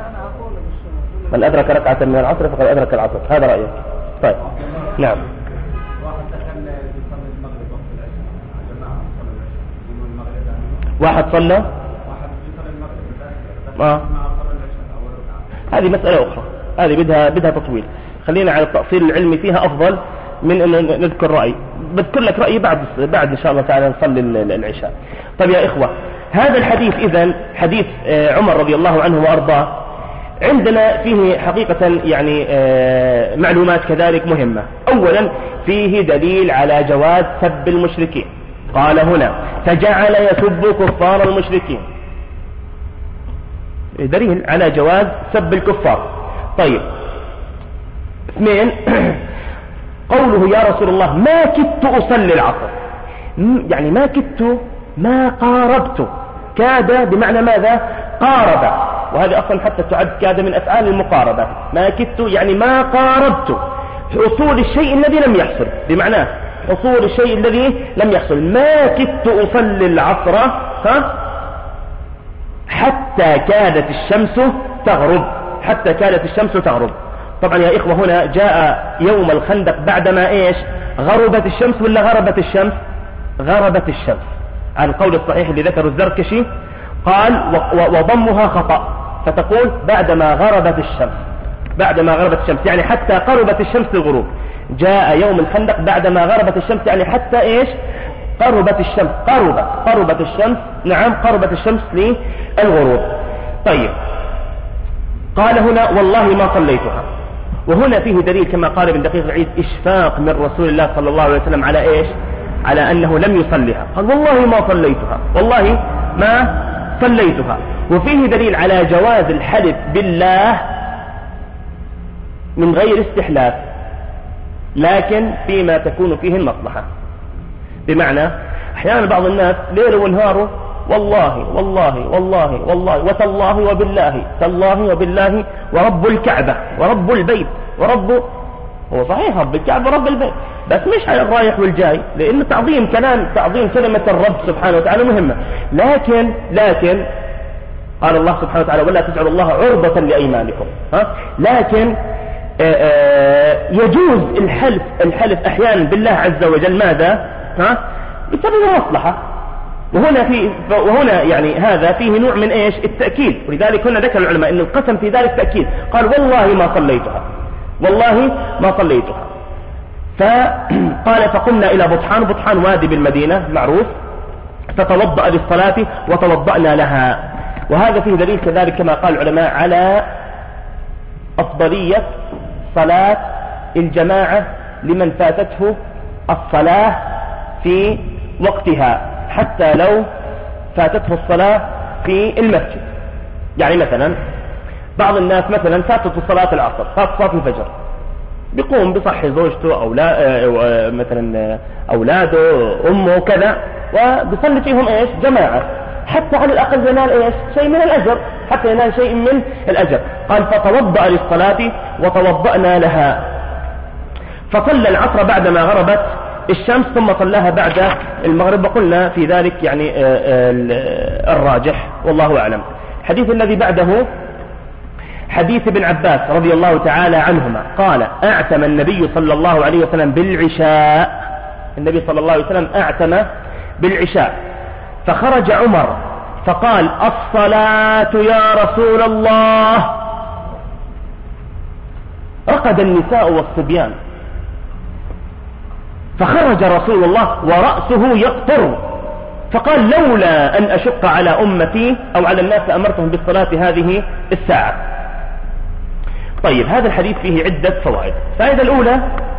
Speaker 1: من أدرك ركعة من العصر فقد أدرك العصر، هذا رأيك. طيب نعم. واحد صلى هذه مسألة أخرى، هذه بدها تطويل، خلينا على التأصيل العلمي فيها أفضل من أن نذكر رأي. بذكر لك رأيي بعد إن شاء الله تعالى نصلي العشاء. طيب يا إخوة، هذا الحديث إذن حديث عمر رضي الله عنه وأرضاه عندنا فيه حقيقة يعني معلومات كذلك مهمة. أولا فيه دليل على جواز سب المشركين، قال هنا فجعل يسب كفار المشركين، دليل على جواز سب الكفار. طيب 2 قوله يا رسول الله ما كدت أصلي العصر، يعني ما كدت ما قاربت، كاد بمعنى ماذا؟ قارب، وهذه أصلا حتى تعد كاد من أفعال المقاربة. ما كدت يعني ما قاربت حصول الشيء الذي لم يحصل، بمعناه حصول الشيء الذي لم يحصل. ما كدت أصلي العصر حتى كادت الشمس تغرب. طبعا يا إخوة هنا جاء يوم الخندق بعدما إيش؟ غربت الشمس ولا غربت الشمس؟ غربت الشمس على القول الصحيح اللي ذكره الزركشي، قال وضمها خطأ، فتقول بعدما غربت الشمس. بعدما غربت الشمس، يعني حتى قربت الشمس للغروب. جاء يوم الخندق بعدما غربت الشمس، يعني حتى ايش؟ قربت الشمس، قربت الشمس، نعم قربت الشمس للغروب. طيب قال هنا والله ما صليتها، وهنا فيه دليل كما قال ابن دقيق العيد إشفاق من رسول الله صلى الله عليه وسلم على ايش؟ على أنه لم يصليها، قال والله ما صليتها، والله ما صليتها. وفيه دليل على جواز الحلف بالله من غير استحلاف، لكن فيما تكون فيه المصلحة. بمعنى أحيانا بعض الناس ليله ونهاره والله والله والله والله وتالله وبالله، تالله وبالله ورب الكعبة ورب البيت ورب، هو صحيح رب الكعبة ورب البيت، بس مش على الرايح والجاي، لأن تعظيم كلمة الرب سبحانه وتعالى مهمة. لكن قال الله سبحانه وتعالى ولا تجعلوا الله عرضة لأيمانكم، لكن يجوز الحلف أحيانا بالله عز وجل. ماذا؟ بسبب المصلحة. وهنا يعني هذا فيه نوع من ايش؟ التأكيد. ولذلك هنا ذكر العلماء ان القسم في ذلك تأكيد، قال والله ما صليتها، والله ما صليتها. فقال فقمنا الى بطحان وادي بالمدينة معروف، فتوضأ للصلاة وتوضأنا لها. وهذا فيه دليل كذلك كما قال العلماء على أفضلية صلاة الجماعة لمن فاتته الصلاة في وقتها، حتى لو فاتته الصلاة في المسجد. يعني مثلا بعض الناس مثلا فاتته صلاة العصر، فات صلاة الفجر، بيقوم بصحي زوجته أو لا مثلا أولاده أمه كذا، وبيصلي فيهم ايش؟ جماعة، حتى على الأقل ينال ايش؟ شيء من الأجر، حتى ينال شيء من الأجر. قال فتوضأ للصلاة وتوضأنا لها، فصلى العصر بعدما غربت الشمس ثم صلاها بعد المغرب. وقلنا في ذلك يعني الراجح والله أعلم. الحديث الذي بعده حديث ابن عباس رضي الله تعالى عنهما قال أعتم النبي صلى الله عليه وسلم بالعشاء، النبي صلى الله عليه وسلم أعتم بالعشاء، فخرج عمر فقال الصلاة يا رسول الله، رقد النساء والصبيان، فخرج رسول الله ورأسه يقطر، فقال لولا أن أشق على أمتي أو على الناس أمرتهم بالصلاة هذه الساعة. طيب هذا الحديث فيه عدة فوائد. الفائدة الأولى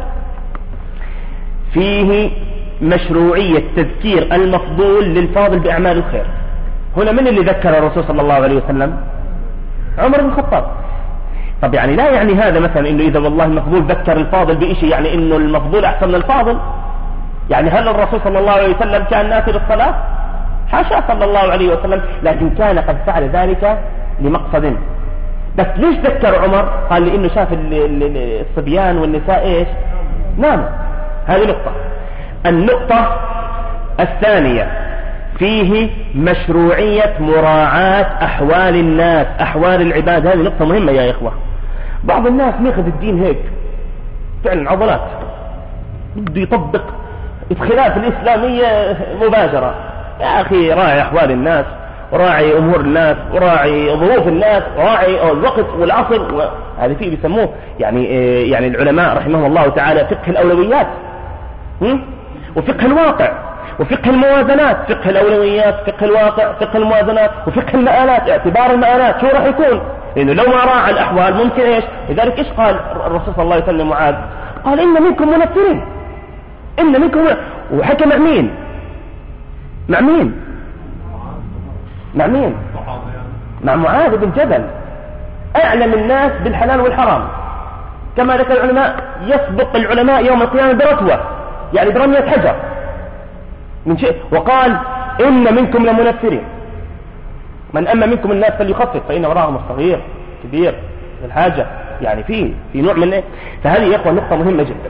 Speaker 1: فيه مشروعية تذكير المفضول للفاضل بأعمال الخير. هنا من اللي ذكر الرسول صلى الله عليه وسلم؟ عمر بن الخطاب. طب يعني لا يعني هذا مثلا انه اذا والله المفضول ذكر الفاضل بشيء يعني انه المفضول احسن من الفاضل؟ يعني هل الرسول صلى الله عليه وسلم كان ناسي للصلاة؟ حاشا صلى الله عليه وسلم، لكن كان قد فعل ذلك لمقصد. بس ليش ذكر عمر؟ قال لانه شاف الصبيان والنساء ايش؟ نام. هذه نقطة. النقطة الثانية فيه مشروعية مراعاة أحوال الناس، أحوال العباد. هذه نقطة مهمة يا إخوة. بعض الناس ياخذ الدين هيك فعلا عضلات، بده يطبق الخلاف الإسلامية مباشرة. يا أخي راعي أحوال الناس، وراعي أمور الناس، وراعي ظروف الناس، وراعي الوقت والعصر. هذا فيه بيسموه يعني العلماء رحمهم الله تعالى فقه الأولويات، وفقه الواقع، وفقه الموازنات، فقه الأولويات، فقه الواقع، فقه الموازنات، وفقه المآلات، اعتبار المآلات شو راح يكون، لأنه لو ما راعى الأحوال ممكن إيش. لذلك إيش قال الرسول صلى الله عليه وسلم معاذ؟ قال إن منكم منفرين، إن منكم وحكى مع مين؟ مع مين؟ مع مين؟ مع معاذ بن جبل، أعلم الناس بالحلال والحرام. كما ذكر العلماء يسبق العلماء يوم القيامة برتوة، يعني برمية حجر من شيء. وقال إن منكم لمنفرين، من أما منكم الناس فليخفف فإن وراءهم الصغير كبير الحاجة. يعني في نوع من إيه؟ فهذه يا إخوة نقطة مهمة جدا.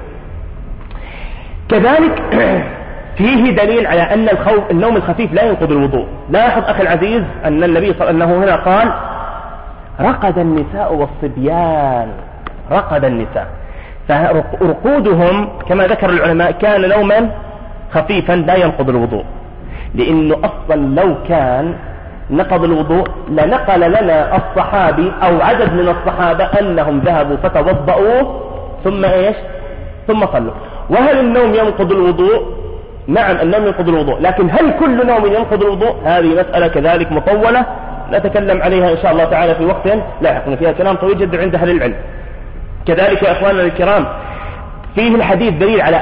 Speaker 1: كذلك فيه دليل على أن النوم الخفيف لا ينقض الوضوء. لاحظ أخي العزيز أن النبي صلى الله عليه وسلم هنا قال رقد النساء والصبيان، رقد النساء، فرقودهم كما ذكر العلماء كان نوما خفيفا لا ينقض الوضوء، لأنه أصلا لو كان نقض الوضوء لنقل لنا الصحابي أو عدد من الصحابة أنهم ذهبوا فتوضؤوا ثم إيش ثم صلوا. وهل النوم ينقض الوضوء؟ نعم النوم ينقض الوضوء، لكن هل كل نوم ينقض الوضوء؟ هذه مسألة كذلك مطولة نتكلم عليها إن شاء الله تعالى في وقت لاحق، فيها كلام طويل جدا عند أهل العلم. كذلك يا إخواننا الكرام فيه الحديث دليل على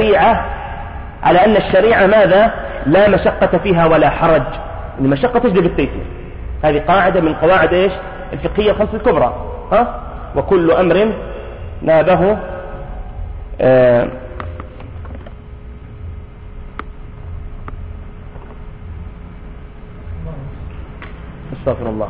Speaker 1: أن الشريعة ماذا؟ لا مشقة فيها ولا حرج، المشقة تجلب التيسير. هذه قاعدة من قواعد إيش الفقهية الخمس الكبرى. وكل أمر نابه استغفر الله.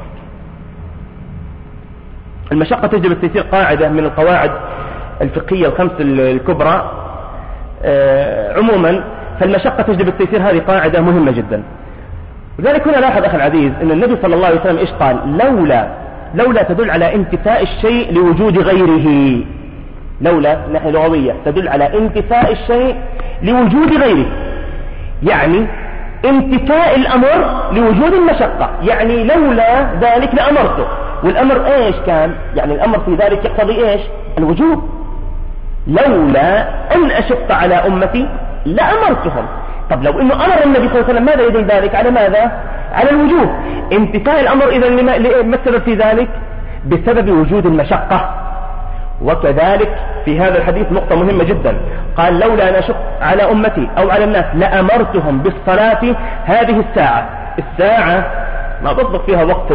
Speaker 1: المشقة تجلب التيسير قاعدة من القواعد الفقهية الخمس الكبرى عموما، فالمشقة تجلب التيسير هذه قاعدة مهمة جدا. لذلك هنا لاحظ أخي العزيز أن النبي صلى الله عليه وسلم إيش قال؟ لولا تدل على انتفاء الشيء لوجود غيره. لولا ناحية لغوية تدل على انتفاء الشيء لوجود غيره، يعني انتفاء الأمر لوجود المشقة، يعني لولا ذلك لأمرته. والأمر إيش كان؟ يعني الأمر في ذلك يقتضي إيش؟ الوجوب. لولا أن أشق على أمتي لأمرتهم. طب لو أنه أمر النبي صلى الله عليه وسلم ماذا يدل ذلك؟ على ماذا؟ على الوجوب. انتفاء الأمر إذن ما السبب في ذلك؟ بسبب وجود المشقة. وكذلك في هذا الحديث نقطة مهمة جدا، قال لولا أن أشق على أمتي أو على الناس لأمرتهم بالصلاة هذه الساعة ما تصدق فيها وقت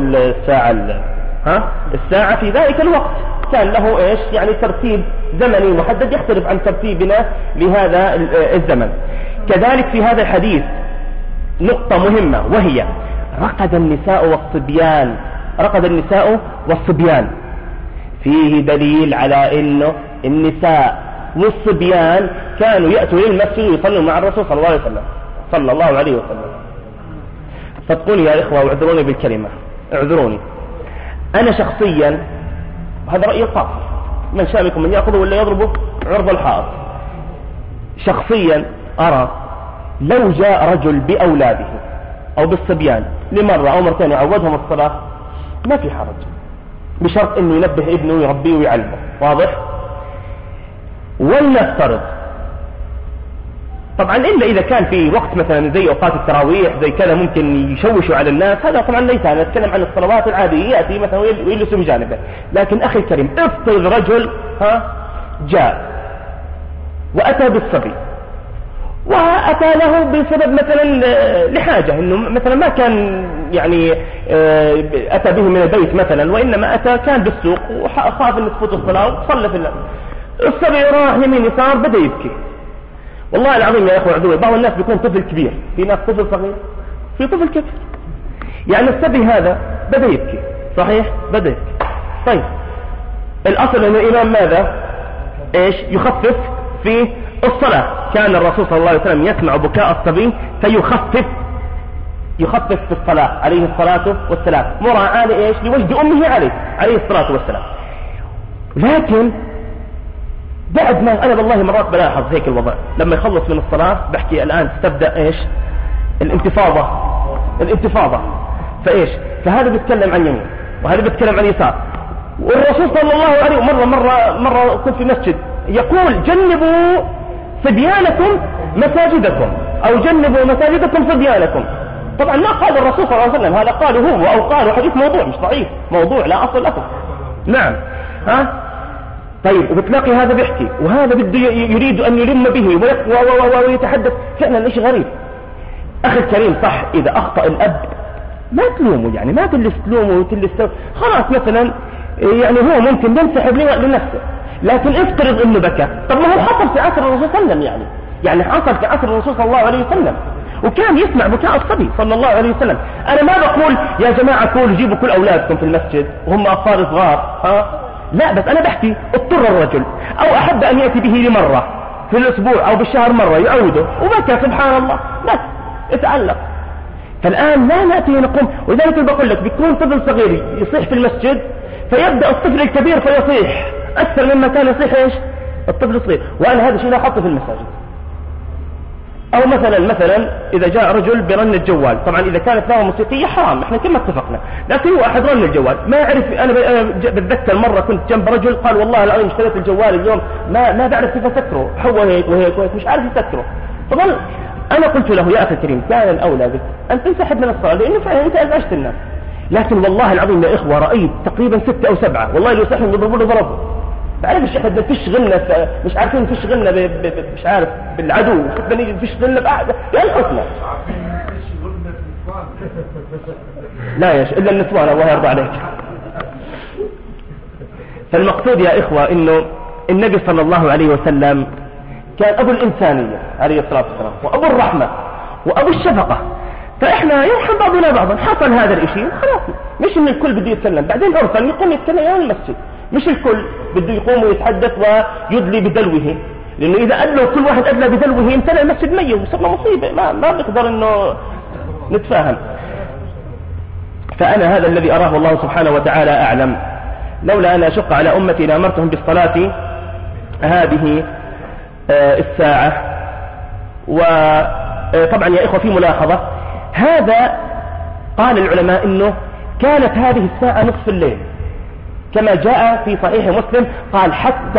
Speaker 1: الساعة في ذلك الوقت كان له إيش؟ يعني ترتيب زمني محدد يختلف عن ترتيبنا لهذا الزمن. كذلك في هذا الحديث نقطة مهمة، وهي رقد النساء والصبيان. فيه دليل على انه النساء والصبيان كانوا يأتوا للمسجد ويصلوا مع الرسول صلى الله عليه وسلم. صدقوني يا إخوة واعذروني بالكلمة، اعذروني، أنا شخصيا هذا رأيي الخاص، من شاء منكم من يأخذه ولا يضربه عرض الحائط. شخصيا أرى لو جاء رجل بأولاده أو بالصبيان لمرة أو مرتين يعودهم الصلاة ما في حرج، بشرط انه ينبه ابنه ويربيه ويعلمه. واضح؟ ولنفترض طبعا الا اذا كان في وقت مثلا زي اوقات التراويح زي كذا ممكن يشوشوا على الناس، هذا طبعا ليس، انا اتكلم عن الصلوات العادية ياتي مثلا ويجلس بجانبه. لكن اخي الكريم افترض رجل جاء واتى بالصبي وأتى له بسبب مثلا لحاجة، إنه مثلا ما كان يعني أتى به من البيت مثلا، وإنما أتى كان بالسوق وخاف أن تفوت الصلاة وصلى في الله. الصبي راح يمين يسار بدأ يبكي. والله العظيم يا أخوة عدوي، بعض الناس بيكون طفل كبير، في ناس طفل صغير، في طفل كبير. يعني الصبي هذا بدأ يبكي، صحيح؟ بدأ يبكي. طيب الأصل أن الإمام ماذا؟ إيش؟ يخفف في الصلاة. كان الرسول صلى الله عليه وسلم يسمع بكاء الصبي فيخفف في الصلاة عليه الصلاة والسلام، مراعاة لإيش؟ لوجد أمه عليه الصلاة والسلام. لكن بعد ما أنا والله مرات بلاحظ هيك الوضع، لما يخلص من الصلاة بحكي الآن تبدأ إيش؟ الانتفاضة. فإيش؟ فهذا بيتكلم عن يمين وهذا بيتكلم عن يسار. والرسول صلى الله عليه مرة كنت في مسجد يقول جنبوا صبيانكم مساجدكم، أو جنبوا مساجدكم صبيانكم. طبعا ما قال الرسول صلى الله عليه وسلم، هذا قاله هو، أو قاله حديث موضوع مش ضعيف، موضوع لا أصل له. نعم طيب، وبتلاقي هذا بيحكي وهذا بده يريد أن يلم به ويتحدث. فعلا إيش غريب. أخي الكريم صح، إذا أخطأ الأب ما تلومه، يعني ما تلومه خلاص مثلا يعني هو ممكن ينسحب لنفسه. لكن افترض انه بكى، طب ما هو حصل في عصر الرسول صلى الله عليه وسلم، يعني حصل في عصر الرسول صلى الله عليه وسلم، وكان يسمع بكاء الصبي صلى الله عليه وسلم. انا ما بقول يا جماعة قولوا جيبوا كل اولادكم في المسجد وهم اطفال صغار، لا، بس انا بحكي اضطر الرجل او احب ان يأتي به لمرة في الاسبوع او بالشهر مرة يعوده وبكى سبحان الله، بس اتعلق. فالان لا نأتي نقوم. ولذلك بقول لك بيكون طفل صغير يصيح في المسجد، فيبدأ الطفل الكبير فيصيح أكثر مما كان يصيح إيش؟ الطفل الصغير. وأنا هذا الشيء لا أحطه في المساجد أو مثلا إذا جاء رجل برن الجوال، طبعا إذا كانت له موسيقية حرام، إحنا كما اتفقنا، لكن هو أحد رن الجوال ما أعرف. أنا بتذكر مرة كنت جنب رجل قال والله العظيم اشتريت الجوال اليوم ما بعرف كيف أسكره، هو هيك وهيك وهيك مش عارف يسكره. طبعا أنا قلت له يا أخي الكريم كان الأولى بك أن تنسحب من الصلاة لأنه فعلا أنت أزعجت الناس. لكن والله العظيم يا إخوة رأيت تقريبا 6 أو 7 والله لو سحب يضربوا له ضربه. بعرف الشيخ بدنا تشغلنا مش عارفين تشغلنا مش عارف بالعدو، بدنا نيجي تشغلنا بأحد يا الحسنى. لا يا شيخ إلا النسوان الله يرضى عليك. فالمقصود يا إخوة إنه النبي صلى الله عليه وسلم كان أبو الإنسانية عليه الصلاة والسلام وأبو الرحمة وأبو الشفقة. فإحنا يرحم بعضنا بعضا. حصل هذا الإشي خلاص، مش إن الكل بده يتكلم، بعدين أرسل يقوم يتكلم يا المسجد، مش الكل بده يقوم ويتحدث ويدلي بدلوه، لأنه إذا قال له كل واحد أدلى بدلوه يمتلئ المسجد ميت وصرنا مصيبة، ما بنقدر إنه نتفاهم. فأنا هذا الذي أراه الله سبحانه وتعالى أعلم. لولا أن أشق على أمتي لأمرتهم بالصلاة هذه الساعة. وطبعا يا إخوة في ملاحظة، هذا قال العلماء إنه كانت هذه الساعة نصف الليل كما جاء في صحيح مسلم، قال حتى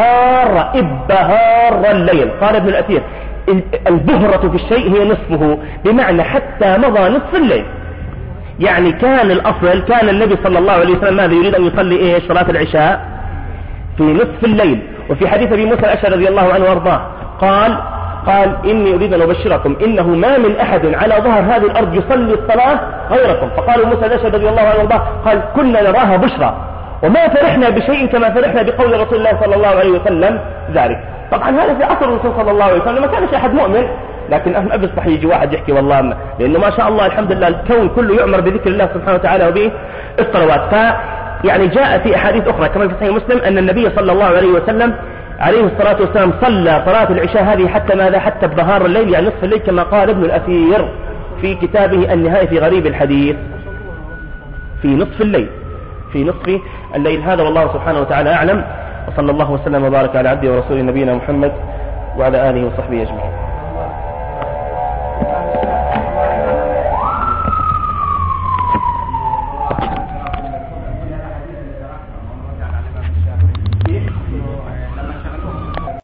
Speaker 1: ابهار الليل. قال ابن الأثير البهرة في الشيء هي نصفه، بمعنى حتى مضى نصف الليل. يعني كان الأصل كان النبي صلى الله عليه وسلم ماذا يريد أن يصلي صلاة العشاء في نصف الليل. وفي حديث أبي موسى الأشعري رضي الله عنه وارضاه قال إني أريد أن أبشركم إنه ما من أحد على ظهر هذه الأرض يصلي الصلاة غيركم. فقال موسى الأشعري رضي الله عنه وارضاه قال كنا نراها بشرى وما فرحنا بشيء كما فرحنا بقول رسول الله صلى الله عليه وسلم ذلك. طبعا هذا في عصر الرسول صلى الله عليه وسلم ما كانش أحد مؤمن، لكن أهل بصح يجي واحد يحكي والله لأنه ما شاء الله الحمد لله الكون كله يعمر بذكر الله سبحانه وتعالى وبالصلوات. يعني جاء في أحاديث أخرى كما في صحيح مسلم أن النبي صلى الله عليه وسلم عليه الصلاة والسلام صلى صلاة العشاء هذه حتى بظهار الليل، يعني نصف الليل، كما قال ابن الأثير في كتابه النهاية في غريب الحديث في نصف الليل. هذا والله سبحانه وتعالى أعلم. وصلى الله وسلم وبارك على عبده ورسوله نبينا محمد وعلى آله وصحبه أجمعين.